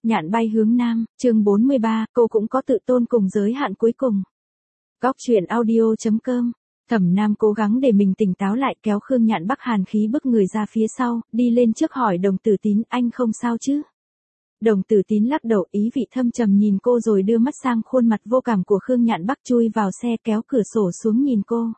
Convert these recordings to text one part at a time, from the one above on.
Nhạn bay hướng nam, chương 43, cô cũng có tự tôn cùng giới hạn cuối cùng. Góc truyện audio.com. Thẩm Nam cố gắng để mình tỉnh táo lại, kéo Khương Nhạn Bắc hàn khí bức người ra phía sau, đi lên trước hỏi Đồng Tử Tín, anh không sao chứ? Đồng Tử Tín lắc đầu, ý vị thâm trầm nhìn cô rồi đưa mắt sang khuôn mặt vô cảm của Khương Nhạn Bắc, chui vào xe kéo cửa sổ xuống nhìn cô.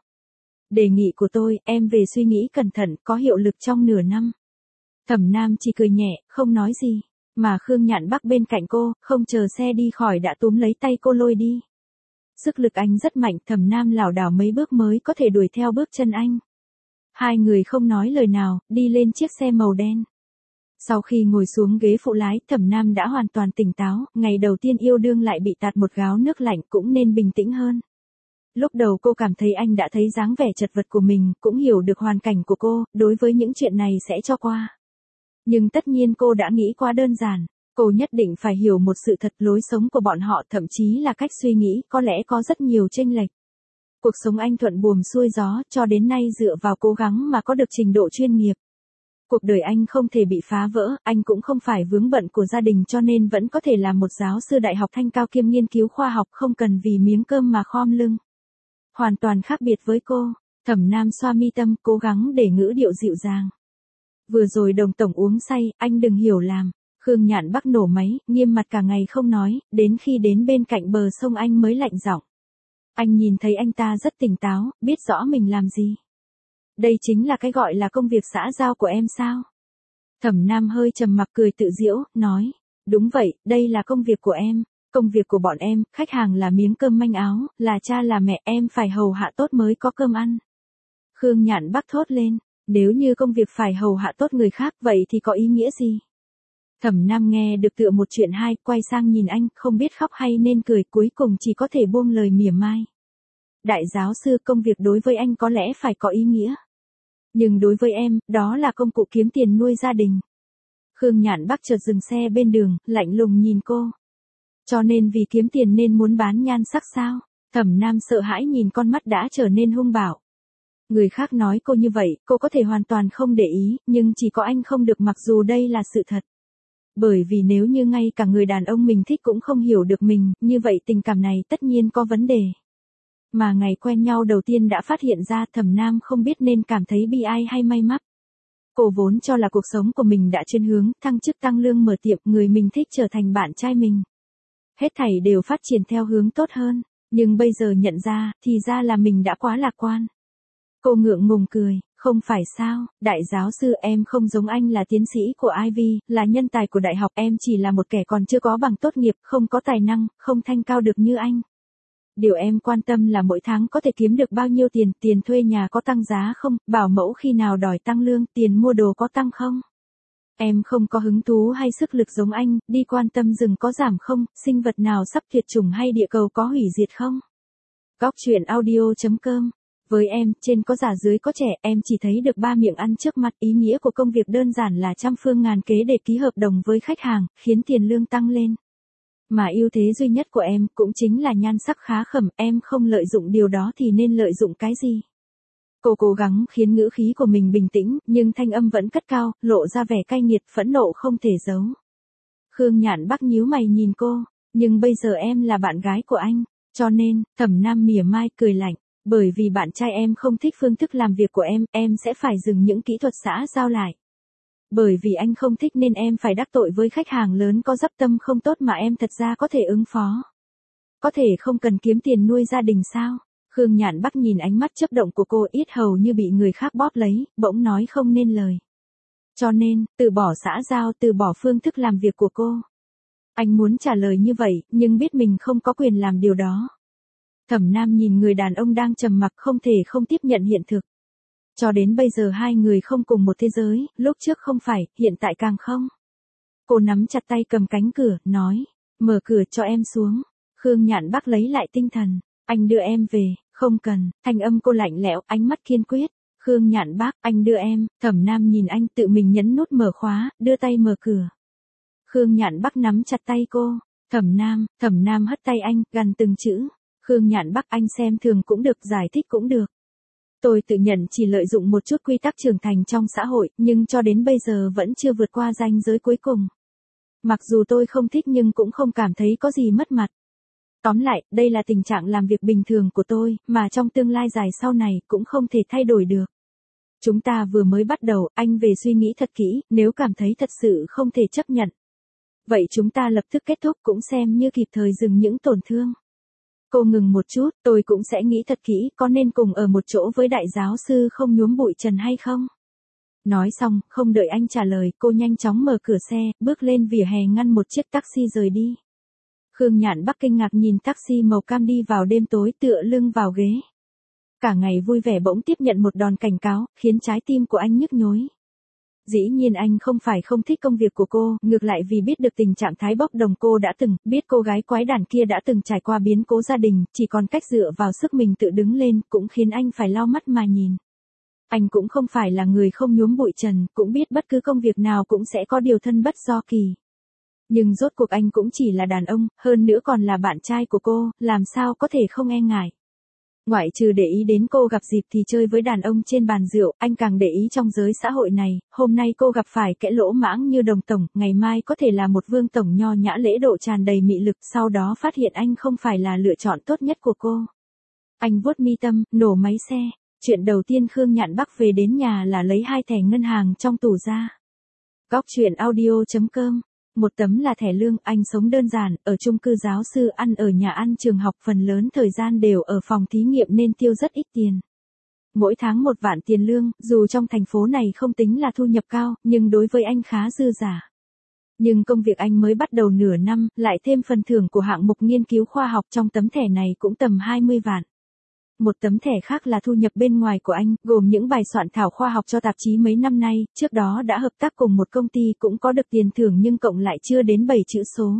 Đề nghị của tôi, em về suy nghĩ cẩn thận, có hiệu lực trong nửa năm. Thẩm Nam chỉ cười nhẹ, không nói gì. Mà Khương Nhạn Bắc bên cạnh cô, không chờ xe đi khỏi đã túm lấy tay cô lôi đi. Sức lực anh rất mạnh, Thẩm Nam lảo đảo mấy bước mới có thể đuổi theo bước chân anh. Hai người không nói lời nào, đi lên chiếc xe màu đen. Sau khi ngồi xuống ghế phụ lái, Thẩm Nam đã hoàn toàn tỉnh táo, ngày đầu tiên yêu đương lại bị tạt một gáo nước lạnh cũng nên bình tĩnh hơn. Lúc đầu cô cảm thấy anh đã thấy dáng vẻ chật vật của mình, cũng hiểu được hoàn cảnh của cô, đối với những chuyện này sẽ cho qua. Nhưng tất nhiên cô đã nghĩ quá đơn giản, cô nhất định phải hiểu một sự thật, lối sống của bọn họ thậm chí là cách suy nghĩ có lẽ có rất nhiều chênh lệch. Cuộc sống anh thuận buồm xuôi gió, cho đến nay dựa vào cố gắng mà có được trình độ chuyên nghiệp. Cuộc đời anh không thể bị phá vỡ, anh cũng không phải vướng bận của gia đình cho nên vẫn có thể làm một giáo sư đại học thanh cao kiêm nghiên cứu khoa học, không cần vì miếng cơm mà khom lưng. Hoàn toàn khác biệt với cô. Thẩm Nam xoa mi tâm, cố gắng để ngữ điệu dịu dàng. Vừa rồi Đồng tổng uống say, anh đừng hiểu lầm. Khương Nhạn Bắc nổ máy, nghiêm mặt cả ngày không nói, đến khi đến bên cạnh bờ sông anh mới lạnh giọng. Anh nhìn thấy anh ta rất tỉnh táo, biết rõ mình làm gì. Đây chính là cái gọi là công việc xã giao của em sao? Thẩm Nam hơi trầm mặc cười tự giễu, nói. Đúng vậy, đây là công việc của em. Công việc của bọn em, khách hàng là miếng cơm manh áo, là cha là mẹ, em phải hầu hạ tốt mới có cơm ăn. Khương Nhạn Bắc thốt lên. Nếu như công việc phải hầu hạ tốt người khác vậy thì có ý nghĩa gì? Thẩm Nam nghe được tựa một chuyện hay, quay sang nhìn anh, không biết khóc hay nên cười, cuối cùng chỉ có thể buông lời mỉa mai. Đại giáo sư, công việc đối với anh có lẽ phải có ý nghĩa. Nhưng đối với em, đó là công cụ kiếm tiền nuôi gia đình. Khương Nhạn Bắc chợt dừng xe bên đường, lạnh lùng nhìn cô. Cho nên vì kiếm tiền nên muốn bán nhan sắc sao? Thẩm Nam sợ hãi nhìn con mắt đã trở nên hung bạo. Người khác nói cô như vậy, cô có thể hoàn toàn không để ý, nhưng chỉ có anh không được, mặc dù đây là sự thật. Bởi vì nếu như ngay cả người đàn ông mình thích cũng không hiểu được mình, như vậy tình cảm này tất nhiên có vấn đề. Mà ngày quen nhau đầu tiên đã phát hiện ra, Thẩm Nam không biết nên cảm thấy bi ai hay may mắn. Cô vốn cho là cuộc sống của mình đã chuyển hướng, thăng chức tăng lương, mở tiệm, người mình thích trở thành bạn trai mình. Hết thảy đều phát triển theo hướng tốt hơn, nhưng bây giờ nhận ra, thì ra là mình đã quá lạc quan. Cô ngượng ngùng cười, không phải sao, đại giáo sư, em không giống anh là tiến sĩ của Ivy, là nhân tài của đại học, em chỉ là một kẻ còn chưa có bằng tốt nghiệp, không có tài năng, không thanh cao được như anh. Điều em quan tâm là mỗi tháng có thể kiếm được bao nhiêu tiền, tiền thuê nhà có tăng giá không, bảo mẫu khi nào đòi tăng lương, tiền mua đồ có tăng không. Em không có hứng thú hay sức lực giống anh, đi quan tâm rừng có giảm không, sinh vật nào sắp tuyệt chủng hay địa cầu có hủy diệt không. Góc truyện audio.com. Với em, trên có già dưới có trẻ, em chỉ thấy được ba miệng ăn trước mặt, ý nghĩa của công việc đơn giản là trăm phương ngàn kế để ký hợp đồng với khách hàng, khiến tiền lương tăng lên. Mà ưu thế duy nhất của em cũng chính là nhan sắc khá khẩm, em không lợi dụng điều đó thì nên lợi dụng cái gì? Cô cố gắng khiến ngữ khí của mình bình tĩnh, nhưng thanh âm vẫn cất cao, lộ ra vẻ cay nghiệt, phẫn nộ không thể giấu. Khương Nhạn Bắc nhíu mày nhìn cô, nhưng bây giờ em là bạn gái của anh, cho nên, Thẩm Nam mỉa mai cười lạnh. Bởi vì bạn trai em không thích phương thức làm việc của em sẽ phải dừng những kỹ thuật xã giao lại. Bởi vì anh không thích nên em phải đắc tội với khách hàng lớn có dấp tâm không tốt mà em thật ra có thể ứng phó. Có thể không cần kiếm tiền nuôi gia đình sao? Khương Nhạn Bắc nhìn ánh mắt chớp động của cô, yết hầu như bị người khác bóp lấy, bỗng nói không nên lời. Cho nên, từ bỏ xã giao, từ bỏ phương thức làm việc của cô. Anh muốn trả lời như vậy, nhưng biết mình không có quyền làm điều đó. Thẩm Nam nhìn người đàn ông đang trầm mặc, không thể không tiếp nhận hiện thực. Cho đến bây giờ hai người không cùng một thế giới, lúc trước không phải, hiện tại càng không. Cô nắm chặt tay cầm cánh cửa, nói, mở cửa cho em xuống. Khương Nhạn Bắc lấy lại tinh thần, anh đưa em về, không cần, thanh âm cô lạnh lẽo, ánh mắt kiên quyết. Khương Nhạn Bắc, anh đưa em, Thẩm Nam nhìn anh, tự mình nhấn nút mở khóa, đưa tay mở cửa. Khương Nhạn Bắc nắm chặt tay cô, Thẩm Nam hất tay anh, gằn từng chữ. Khương Nhạn Bắc, anh xem thường cũng được, giải thích cũng được. Tôi tự nhận chỉ lợi dụng một chút quy tắc trưởng thành trong xã hội, nhưng cho đến bây giờ vẫn chưa vượt qua ranh giới cuối cùng. Mặc dù tôi không thích nhưng cũng không cảm thấy có gì mất mặt. Tóm lại, đây là tình trạng làm việc bình thường của tôi, mà trong tương lai dài sau này cũng không thể thay đổi được. Chúng ta vừa mới bắt đầu, anh về suy nghĩ thật kỹ, nếu cảm thấy thật sự không thể chấp nhận. Vậy chúng ta lập tức kết thúc cũng xem như kịp thời dừng những tổn thương. Cô ngừng một chút, tôi cũng sẽ nghĩ thật kỹ, có nên cùng ở một chỗ với đại giáo sư không nhuốm bụi trần hay không? Nói xong, không đợi anh trả lời, cô nhanh chóng mở cửa xe, bước lên vỉa hè ngăn một chiếc taxi rời đi. Khương Nhạn Bắc kinh ngạc nhìn taxi màu cam đi vào đêm tối tựa lưng vào ghế. Cả ngày vui vẻ bỗng tiếp nhận một đòn cảnh cáo, khiến trái tim của anh nhức nhối. Dĩ nhiên anh không phải không thích công việc của cô, ngược lại vì biết được tình trạng thái bốc đồng cô đã từng, biết cô gái quái đản kia đã từng trải qua biến cố gia đình, chỉ còn cách dựa vào sức mình tự đứng lên, cũng khiến anh phải lau mắt mà nhìn. Anh cũng không phải là người không nhuốm bụi trần, cũng biết bất cứ công việc nào cũng sẽ có điều thân bất do kỳ. Nhưng rốt cuộc anh cũng chỉ là đàn ông, hơn nữa còn là bạn trai của cô, làm sao có thể không e ngại. Ngoại trừ để ý đến cô gặp dịp thì chơi với đàn ông trên bàn rượu, anh càng để ý trong giới xã hội này, hôm nay cô gặp phải kẻ lỗ mãng như Đồng Tổng, ngày mai có thể là một Vương Tổng nho nhã lễ độ tràn đầy mị lực, sau đó phát hiện anh không phải là lựa chọn tốt nhất của cô. Anh vuốt mi tâm, nổ máy xe, chuyện đầu tiên Khương Nhạn Bắc về đến nhà là lấy 2 thẻ ngân hàng trong tủ ra. Góc truyện audio.com. Một tấm là thẻ lương, anh sống đơn giản, ở chung cư giáo sư, ăn ở nhà ăn trường học, phần lớn thời gian đều ở phòng thí nghiệm nên tiêu rất ít tiền. Mỗi tháng 1 vạn tiền lương, dù trong thành phố này không tính là thu nhập cao, nhưng đối với anh khá dư giả. Nhưng công việc anh mới bắt đầu nửa năm, lại thêm phần thưởng của hạng mục nghiên cứu khoa học trong tấm thẻ này cũng tầm 20 vạn. Một tấm thẻ khác là thu nhập bên ngoài của anh, gồm những bài soạn thảo khoa học cho tạp chí mấy năm nay, trước đó đã hợp tác cùng một công ty cũng có được tiền thưởng nhưng cộng lại chưa đến 7 chữ số.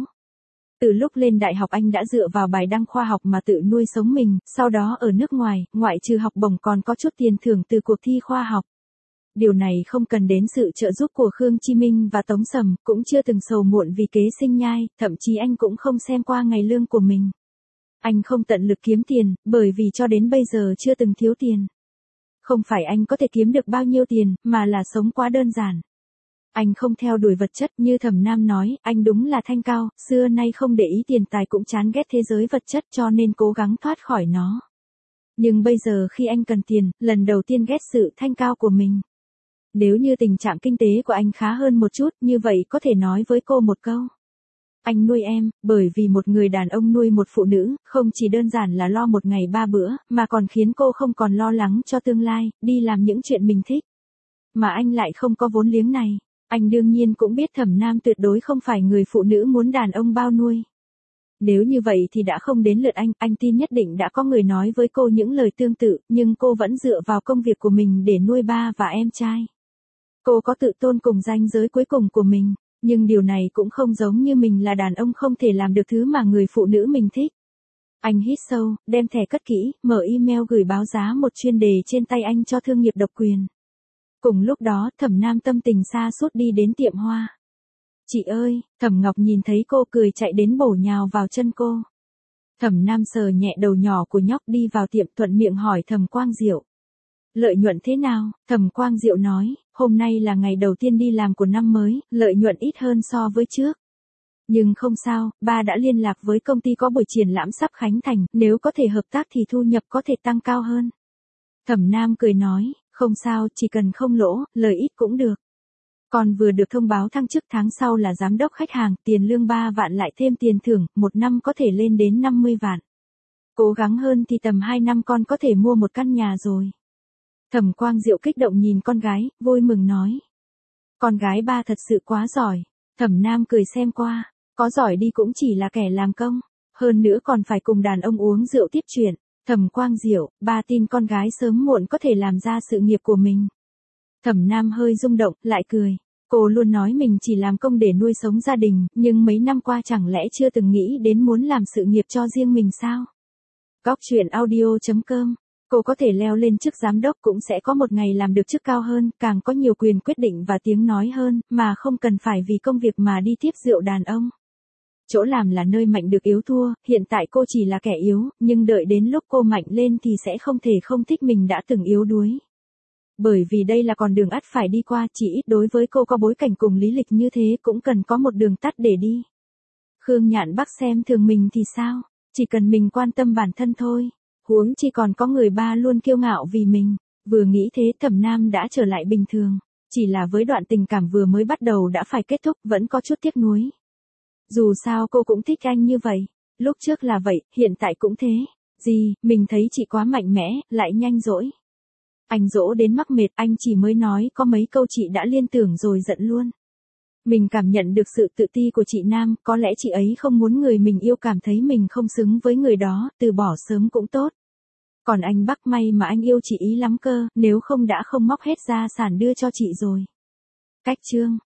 Từ lúc lên đại học anh đã dựa vào bài đăng khoa học mà tự nuôi sống mình, sau đó ở nước ngoài, ngoại trừ học bổng còn có chút tiền thưởng từ cuộc thi khoa học. Điều này không cần đến sự trợ giúp của Khương Chi Minh và Tống Sầm, cũng chưa từng sầu muộn vì kế sinh nhai, thậm chí anh cũng không xem qua ngày lương của mình. Anh không tận lực kiếm tiền, bởi vì cho đến bây giờ chưa từng thiếu tiền. Không phải anh có thể kiếm được bao nhiêu tiền, mà là sống quá đơn giản. Anh không theo đuổi vật chất như Thẩm Nam nói, anh đúng là thanh cao, xưa nay không để ý tiền tài cũng chán ghét thế giới vật chất cho nên cố gắng thoát khỏi nó. Nhưng bây giờ khi anh cần tiền, lần đầu tiên ghét sự thanh cao của mình. Nếu như tình trạng kinh tế của anh khá hơn một chút, như vậy có thể nói với cô một câu. Anh nuôi em, bởi vì một người đàn ông nuôi một phụ nữ, không chỉ đơn giản là lo một ngày 3 bữa, mà còn khiến cô không còn lo lắng cho tương lai, đi làm những chuyện mình thích. Mà anh lại không có vốn liếng này. Anh đương nhiên cũng biết Thẩm Nam tuyệt đối không phải người phụ nữ muốn đàn ông bao nuôi. Nếu như vậy thì đã không đến lượt anh tin nhất định đã có người nói với cô những lời tương tự, nhưng cô vẫn dựa vào công việc của mình để nuôi ba và em trai. Cô có tự tôn cùng ranh giới cuối cùng của mình. Nhưng điều này cũng không giống như mình là đàn ông không thể làm được thứ mà người phụ nữ mình thích. Anh hít sâu, đem thẻ cất kỹ, mở email gửi báo giá một chuyên đề trên tay anh cho thương nghiệp độc quyền. Cùng lúc đó, Thẩm Nam tâm tình sa sút đi đến tiệm hoa. Chị ơi, Thẩm Ngọc nhìn thấy cô cười chạy đến bổ nhào vào chân cô. Thẩm Nam sờ nhẹ đầu nhỏ của nhóc đi vào tiệm thuận miệng hỏi Thẩm Quang Diệu. Lợi nhuận thế nào? Thẩm Quang Diệu nói, hôm nay là ngày đầu tiên đi làm của năm mới, lợi nhuận ít hơn so với trước. Nhưng không sao, ba đã liên lạc với công ty có buổi triển lãm sắp khánh thành, nếu có thể hợp tác thì thu nhập có thể tăng cao hơn. Thẩm Nam cười nói, không sao, chỉ cần không lỗ, lời ít cũng được. Còn vừa được thông báo thăng chức tháng sau là giám đốc khách hàng, tiền lương 3 vạn lại thêm tiền thưởng, một năm có thể lên đến 50 vạn. Cố gắng hơn thì tầm 2 năm con có thể mua một căn nhà rồi. Thẩm Quang Diệu kích động nhìn con gái, vui mừng nói. Con gái ba thật sự quá giỏi. Thẩm Nam cười xem qua, có giỏi đi cũng chỉ là kẻ làm công, hơn nữa còn phải cùng đàn ông uống rượu tiếp chuyện. Thẩm Quang Diệu, ba tin con gái sớm muộn có thể làm ra sự nghiệp của mình. Thẩm Nam hơi rung động, lại cười. Cô luôn nói mình chỉ làm công để nuôi sống gia đình, nhưng mấy năm qua chẳng lẽ chưa từng nghĩ đến muốn làm sự nghiệp cho riêng mình sao? Góc truyện audio.com. Cô có thể leo lên chức giám đốc cũng sẽ có một ngày làm được chức cao hơn, càng có nhiều quyền quyết định và tiếng nói hơn, mà không cần phải vì công việc mà đi tiếp rượu đàn ông. Chỗ làm là nơi mạnh được yếu thua, hiện tại cô chỉ là kẻ yếu, nhưng đợi đến lúc cô mạnh lên thì sẽ không thể không thích mình đã từng yếu đuối. Bởi vì đây là con đường ắt phải đi qua, chỉ ít đối với cô có bối cảnh cùng lý lịch như thế cũng cần có một đường tắt để đi. Khương Nhạn Bắc xem thường mình thì sao, chỉ cần mình quan tâm bản thân thôi, huống chi còn có người ba luôn kiêu ngạo vì mình. Vừa nghĩ thế Thẩm Nam đã trở lại bình thường, chỉ là với đoạn tình cảm vừa mới bắt đầu đã phải kết thúc vẫn có chút tiếc nuối. Dù sao cô cũng thích anh như vậy, lúc trước là vậy, hiện tại cũng thế. Gì, mình thấy chị quá mạnh mẽ, lại nhanh dỗi. Anh dỗ đến mắc mệt, anh chỉ mới nói có mấy câu chị đã liên tưởng rồi giận luôn. Mình cảm nhận được sự tự ti của chị Nam, có lẽ chị ấy không muốn người mình yêu cảm thấy mình không xứng với người đó, từ bỏ sớm cũng tốt. Còn anh Bắc may mà anh yêu chị ý lắm cơ, nếu không đã không móc hết gia sản đưa cho chị rồi. Cách chương